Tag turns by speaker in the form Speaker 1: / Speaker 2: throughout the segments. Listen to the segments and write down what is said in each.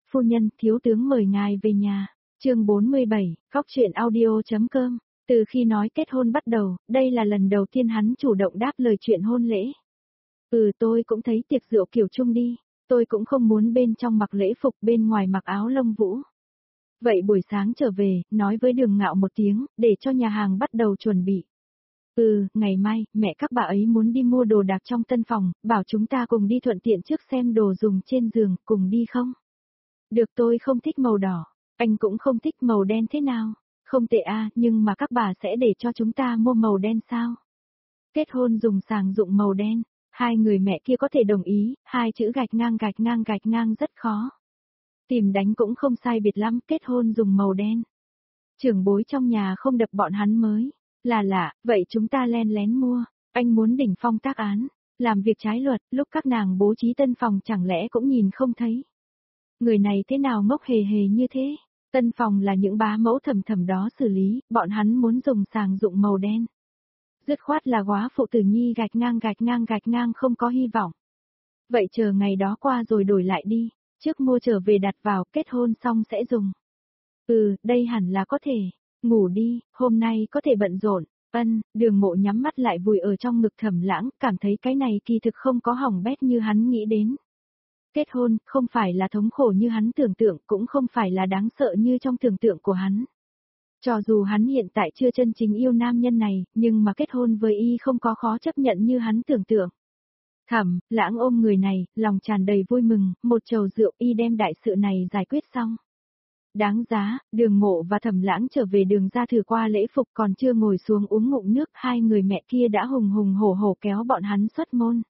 Speaker 1: Phu nhân, thiếu tướng mời ngài về nhà. Chương 47, Cóc truyện audio.com. Từ khi nói kết hôn bắt đầu, đây là lần đầu tiên hắn chủ động đáp lời chuyện hôn lễ. Tôi cũng thấy tiệc rượu kiểu chung đi, tôi cũng không muốn bên trong mặc lễ phục bên ngoài mặc áo lông vũ. Vậy buổi sáng trở về, nói với Đường Ngạo một tiếng, để cho nhà hàng bắt đầu chuẩn bị. Ngày mai, mẹ các bà ấy muốn đi mua đồ đạc trong tân phòng, bảo chúng ta cùng đi thuận tiện trước xem đồ dùng trên giường, cùng đi không? Được, tôi không thích màu đỏ, anh cũng không thích màu đen thế nào? Không tệ nhưng mà các bà sẽ để cho chúng ta mua màu đen sao? Kết hôn dùng sàng dụng màu đen, hai người mẹ kia có thể đồng ý, hai chữ gạch ngang rất khó. Tìm đánh cũng không sai biệt lắm, kết hôn dùng màu đen. Trưởng bối trong nhà không đập bọn hắn mới. Là lạ, vậy chúng ta len lén mua, anh muốn đỉnh phong tác án, làm việc trái luật, lúc các nàng bố trí tân phòng chẳng lẽ cũng nhìn không thấy. Người này thế nào ngốc hề hề như thế, tân phòng là những bá mẫu thầm thầm đó xử lý, bọn hắn muốn dùng sàng dụng màu đen. Dứt khoát là góa phụ tử nhi gạch ngang không có hy vọng. Vậy chờ ngày đó qua rồi đổi lại đi, trước mua trở về đặt vào, kết hôn xong sẽ dùng. Đây hẳn là có thể. Ngủ đi, hôm nay có thể bận rộn. Đường Mộ nhắm mắt lại vùi ở trong ngực Thẩm Lãng, cảm thấy cái này kỳ thực không có hỏng bét như hắn nghĩ đến. Kết hôn, không phải là thống khổ như hắn tưởng tượng, cũng không phải là đáng sợ như trong tưởng tượng của hắn. Cho dù hắn hiện tại chưa chân chính yêu nam nhân này, nhưng mà kết hôn với y không có khó chấp nhận như hắn tưởng tượng. Thẩm Lãng ôm người này, lòng tràn đầy vui mừng, một chầu rượu y đem đại sự này giải quyết xong. Đáng giá, Đường Mộ và Thẩm Lãng trở về Đường ra thử qua lễ phục, còn chưa ngồi xuống uống ngụm nước, hai người mẹ kia đã hùng hùng hổ hổ kéo bọn hắn xuất môn.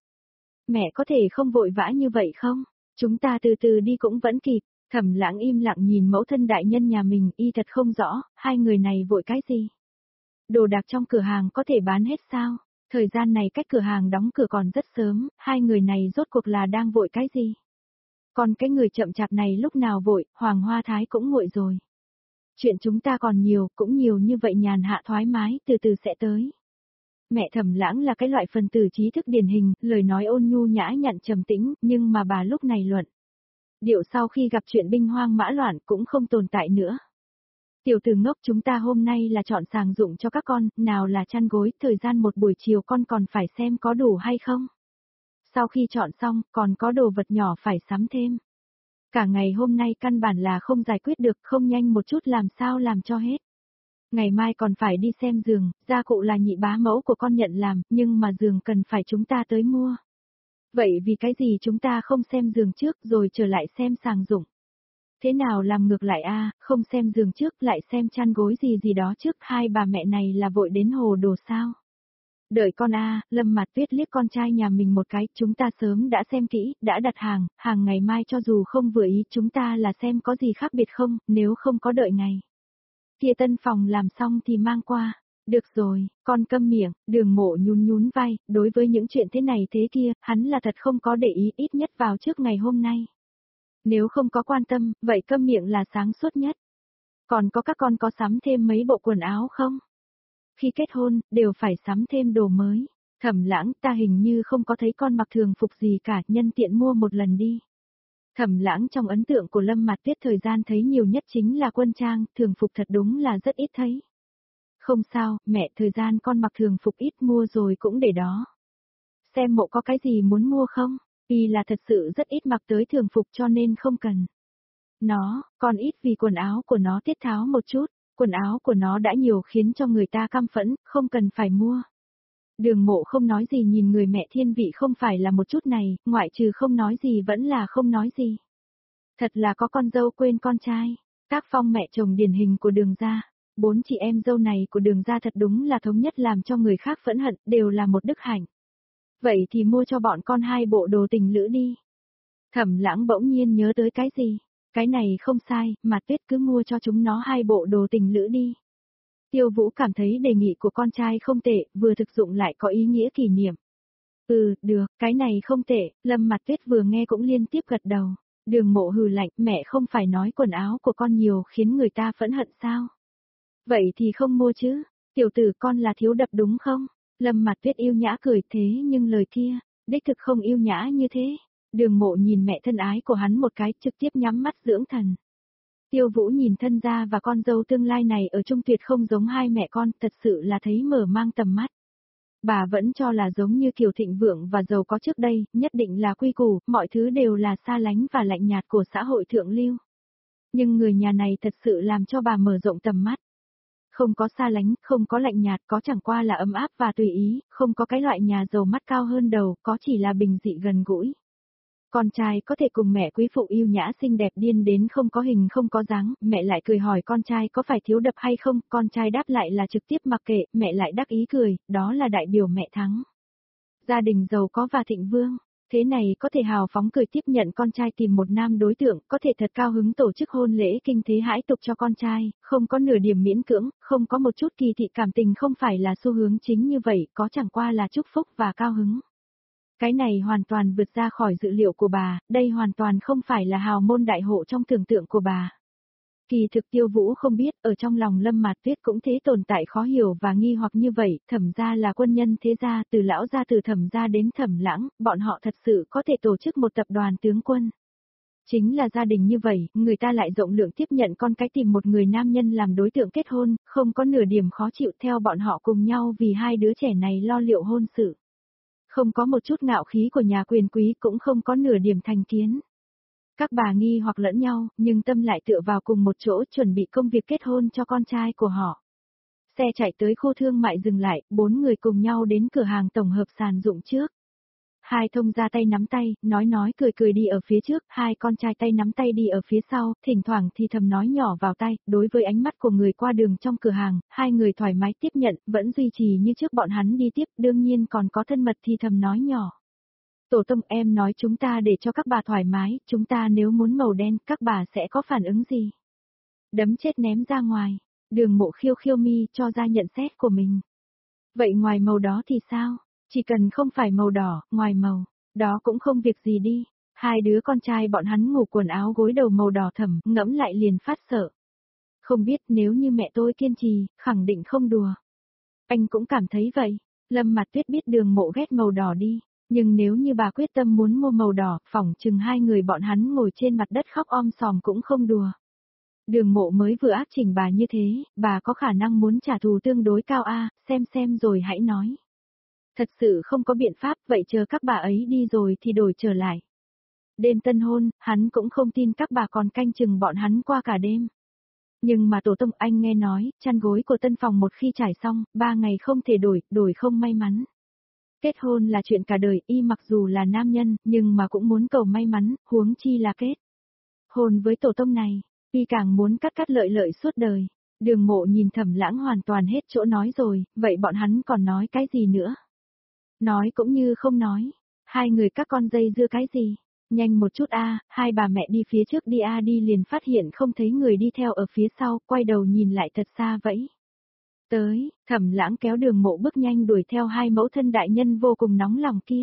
Speaker 1: Mẹ có thể không vội vã như vậy không? Chúng ta từ từ đi cũng vẫn kịp. Thẩm Lãng im lặng nhìn mẫu thân đại nhân nhà mình, y thật không rõ, hai người này vội cái gì? Đồ đạc trong cửa hàng có thể bán hết sao? Thời gian này cách cửa hàng đóng cửa còn rất sớm, hai người này rốt cuộc là đang vội cái gì? Còn cái người chậm chạp này lúc nào vội, Hoàng Hoa Thái cũng nguội rồi. Chuyện chúng ta còn nhiều, cũng nhiều như vậy, nhàn hạ thoải mái, từ từ sẽ tới. Mẹ Thẩm Lãng là cái loại phần tử trí thức điển hình, lời nói ôn nhu nhã nhặn trầm tĩnh, nhưng mà bà lúc này luận. Điệu sau khi gặp chuyện binh hoang mã loạn cũng không tồn tại nữa. Tiểu tử ngốc, chúng ta hôm nay là chọn sàng dụng cho các con, nào là chăn gối, thời gian một buổi chiều con còn phải xem có đủ hay không. Sau khi chọn xong, còn có đồ vật nhỏ phải sắm thêm. Cả ngày hôm nay căn bản là không giải quyết được, không nhanh một chút làm sao làm cho hết. Ngày mai còn phải đi xem giường, gia cụ là nhị bá mẫu của con nhận làm, nhưng mà giường cần phải chúng ta tới mua. Vậy vì cái gì chúng ta không xem giường trước rồi trở lại xem sàng dụng? Thế nào làm ngược lại không xem giường trước lại xem chăn gối gì đó trước, hai bà mẹ này là vội đến hồ đồ sao? Đợi con Lâm Mạt Tuyết liếc con trai nhà mình một cái, chúng ta sớm đã xem kỹ, đã đặt hàng ngày mai cho dù không vừa ý chúng ta là xem có gì khác biệt không, nếu không có đợi ngày kia tân phòng làm xong thì mang qua. Được rồi, con câm miệng, Đường Mộ nhún vai, đối với những chuyện thế này thế kia, hắn là thật không có để ý, ít nhất vào trước ngày hôm nay. Nếu không có quan tâm, vậy câm miệng là sáng suốt nhất. Còn có các con có sắm thêm mấy bộ quần áo không? Khi kết hôn, đều phải sắm thêm đồ mới. Thẩm Lãng, ta hình như không có thấy con mặc thường phục gì cả, nhân tiện mua một lần đi. Thẩm Lãng trong ấn tượng của Lâm Mạt Tuyết thời gian thấy nhiều nhất chính là quân trang, thường phục thật đúng là rất ít thấy. Không sao, mẹ, thời gian con mặc thường phục ít mua rồi cũng để đó. Xem Mộ có cái gì muốn mua không? Vì là thật sự rất ít mặc tới thường phục cho nên không cần. Con ít vì quần áo của nó tiết tháo một chút, quần áo của nó đã nhiều khiến cho người ta căm phẫn, không cần phải mua. Đường Mộ không nói gì nhìn người mẹ thiên vị không phải là một chút này, ngoại trừ không nói gì vẫn là không nói gì. Thật là có con dâu quên con trai, tác phong mẹ chồng điển hình của Đường gia. Bốn chị em dâu này của Đường gia thật đúng là thống nhất làm cho người khác phẫn hận, đều là một đức hạnh. Vậy thì mua cho bọn con hai bộ đồ tình lữ đi. Thẩm Lãng bỗng nhiên nhớ tới cái gì? Cái này không sai, Mạt Tuyết cứ mua cho chúng nó hai bộ đồ tình lữ đi. Tiêu Vũ cảm thấy đề nghị của con trai không tệ, vừa thực dụng lại có ý nghĩa kỷ niệm. Được, cái này không tệ, Lâm Mạt Tuyết vừa nghe cũng liên tiếp gật đầu. Đường Mộ hừ lạnh, mẹ không phải nói quần áo của con nhiều khiến người ta phẫn hận sao? Vậy thì không mua chứ, tiểu tử con là thiếu đập đúng không? Lâm Mạt Tuyết yêu nhã cười, thế nhưng lời kia, đích thực không yêu nhã như thế. Đường Mộ nhìn mẹ thân ái của hắn một cái, trực tiếp nhắm mắt dưỡng thần. Tiêu Vũ nhìn thân gia và con dâu tương lai này ở chung tuyệt không giống hai mẹ con, thật sự là thấy mở mang tầm mắt. Bà vẫn cho là giống như Kiều thịnh vượng và giàu có trước đây, nhất định là quy củ, mọi thứ đều là xa lánh và lạnh nhạt của xã hội thượng lưu. Nhưng người nhà này thật sự làm cho bà mở rộng tầm mắt. Không có xa lánh, không có lạnh nhạt, có chẳng qua là ấm áp và tùy ý, không có cái loại nhà giàu mắt cao hơn đầu, có chỉ là bình dị gần gũi. Con trai có thể cùng mẹ quý phụ yêu nhã xinh đẹp điên đến không có hình không có dáng, mẹ lại cười hỏi con trai có phải thiếu đập hay không, con trai đáp lại là trực tiếp mặc kệ, mẹ lại đắc ý cười, đó là đại biểu mẹ thắng. Gia đình giàu có và thịnh vương, thế này có thể hào phóng cười tiếp nhận con trai tìm một nam đối tượng, có thể thật cao hứng tổ chức hôn lễ kinh thế hãi tục cho con trai, không có nửa điểm miễn cưỡng, không có một chút kỳ thị cảm tình, không phải là xu hướng chính như vậy, có chẳng qua là chúc phúc và cao hứng. Cái này hoàn toàn vượt ra khỏi dự liệu của bà, đây hoàn toàn không phải là hào môn đại hộ trong tưởng tượng của bà. Kỳ thực Tiêu Vũ không biết, ở trong lòng Lâm Mạt Tuyết cũng thế tồn tại khó hiểu và nghi hoặc như vậy, Thẩm gia là quân nhân thế gia, từ lão gia từ Thẩm gia đến Thẩm Lãng, bọn họ thật sự có thể tổ chức một tập đoàn tướng quân. Chính là gia đình như vậy, người ta lại rộng lượng tiếp nhận con cái tìm một người nam nhân làm đối tượng kết hôn, không có nửa điểm khó chịu theo bọn họ cùng nhau vì hai đứa trẻ này lo liệu hôn sự. Không có một chút ngạo khí của nhà quyền quý, cũng không có nửa điểm thành kiến. Các bà nghi hoặc lẫn nhau, nhưng tâm lại tựa vào cùng một chỗ chuẩn bị công việc kết hôn cho con trai của họ. Xe chạy tới khu thương mại dừng lại, 4 người cùng nhau đến cửa hàng tổng hợp sàn dụng trước. Hai thông gia tay nắm tay, nói cười cười đi ở phía trước, hai con trai tay nắm tay đi ở phía sau, thỉnh thoảng thì thầm nói nhỏ vào tay, đối với ánh mắt của người qua đường trong cửa hàng, hai người thoải mái tiếp nhận, vẫn duy trì như trước bọn hắn đi tiếp, đương nhiên còn có thân mật thì thầm nói nhỏ. Tổ tông em nói chúng ta để cho các bà thoải mái, chúng ta nếu muốn màu đen, các bà sẽ có phản ứng gì? Đấm chết ném ra ngoài, Đường Mộ khiêu khiêu mi cho ra nhận xét của mình. Vậy ngoài màu đó thì sao? Chỉ cần không phải màu đỏ, ngoài màu, đó cũng không việc gì đi. Hai đứa con trai bọn hắn ngủ quần áo gối đầu màu đỏ thẫm, ngẫm lại liền phát sợ. Không biết nếu như mẹ tôi kiên trì, khẳng định không đùa. Anh cũng cảm thấy vậy. Lâm Mạt Tuyết biết Đường Mộ ghét màu đỏ đi. Nhưng nếu như bà quyết tâm muốn mua màu đỏ, phỏng chừng hai người bọn hắn ngồi trên mặt đất khóc om sòm cũng không đùa. Đường Mộ mới vừa ác chỉnh bà như thế, bà có khả năng muốn trả thù tương đối cao xem rồi hãy nói. Thật sự không có biện pháp, vậy chờ các bà ấy đi rồi thì đổi trở lại. Đêm tân hôn, hắn cũng không tin các bà còn canh chừng bọn hắn qua cả đêm. Nhưng mà tổ tông anh nghe nói, chăn gối của tân phòng một khi trải xong, 3 ngày không thể đổi không may mắn. Kết hôn là chuyện cả đời, y mặc dù là nam nhân, nhưng mà cũng muốn cầu may mắn, huống chi là kết hôn với tổ tông này, y càng muốn cắt lợi suốt đời. Đường Mộ nhìn Thẩm Lãng hoàn toàn hết chỗ nói rồi, vậy bọn hắn còn nói cái gì nữa? Nói cũng như không nói, hai người các con dây dưa cái gì? Nhanh một chút hai bà mẹ đi phía trước đi liền phát hiện không thấy người đi theo ở phía sau, quay đầu nhìn lại thật xa vẫy. Tới, Thẩm Lãng kéo Đường Mộ bước nhanh đuổi theo hai mẫu thân đại nhân vô cùng nóng lòng kia.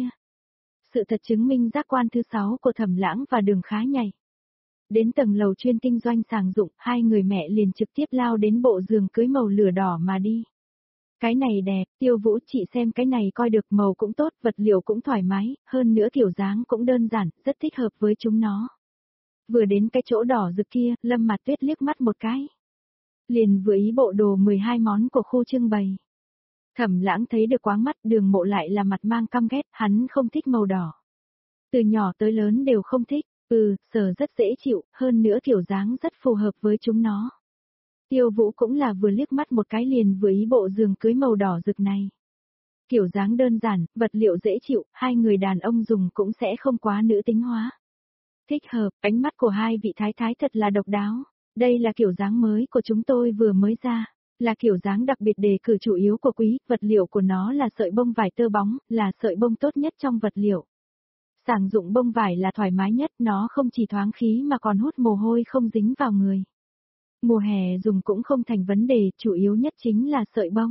Speaker 1: Sự thật chứng minh giác quan thứ 6 của Thẩm Lãng và Đường khá nhạy. Đến tầng lầu chuyên kinh doanh sàng dụng, hai người mẹ liền trực tiếp lao đến bộ giường cưới màu lửa đỏ mà đi. Cái này đẹp, Tiêu Vũ chị xem cái này coi được, màu cũng tốt, vật liệu cũng thoải mái, hơn nữa kiểu dáng cũng đơn giản, rất thích hợp với chúng nó. Vừa đến cái chỗ đỏ rực kia, Lâm Mạt Tuyết liếc mắt một cái. Liền vừa ý bộ đồ 12 món của khu trưng bày. Thẩm Lãng thấy được quáng mắt, Đường Mộ lại là mặt mang căm ghét, hắn không thích màu đỏ. Từ nhỏ tới lớn đều không thích, sờ rất dễ chịu, hơn nữa kiểu dáng rất phù hợp với chúng nó. Tiêu Vũ cũng là vừa liếc mắt một cái liền vừa ý bộ giường cưới màu đỏ rực này. Kiểu dáng đơn giản, vật liệu dễ chịu, hai người đàn ông dùng cũng sẽ không quá nữ tính hóa. Thích hợp, ánh mắt của hai vị thái thái thật là độc đáo. Đây là kiểu dáng mới của chúng tôi vừa mới ra, là kiểu dáng đặc biệt đề cử chủ yếu của quý, vật liệu của nó là sợi bông vải tơ bóng, là sợi bông tốt nhất trong vật liệu. Sàng dụng bông vải là thoải mái nhất, nó không chỉ thoáng khí mà còn hút mồ hôi không dính vào người. Mùa hè dùng cũng không thành vấn đề, chủ yếu nhất chính là sợi bông.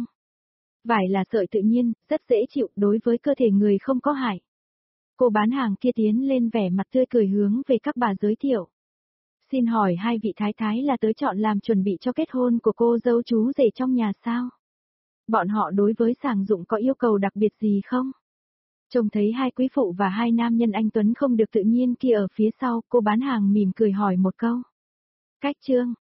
Speaker 1: Vải là sợi tự nhiên, rất dễ chịu, đối với cơ thể người không có hại. Cô bán hàng kia tiến lên vẻ mặt tươi cười hướng về các bà giới thiệu. Xin hỏi hai vị thái thái là tới chọn làm chuẩn bị cho kết hôn của cô dâu chú rể trong nhà sao? Bọn họ đối với sàng dụng có yêu cầu đặc biệt gì không? Trông thấy hai quý phụ và hai nam nhân anh Tuấn không được tự nhiên kia ở phía sau, cô bán hàng mỉm cười hỏi một câu. Cách Trương,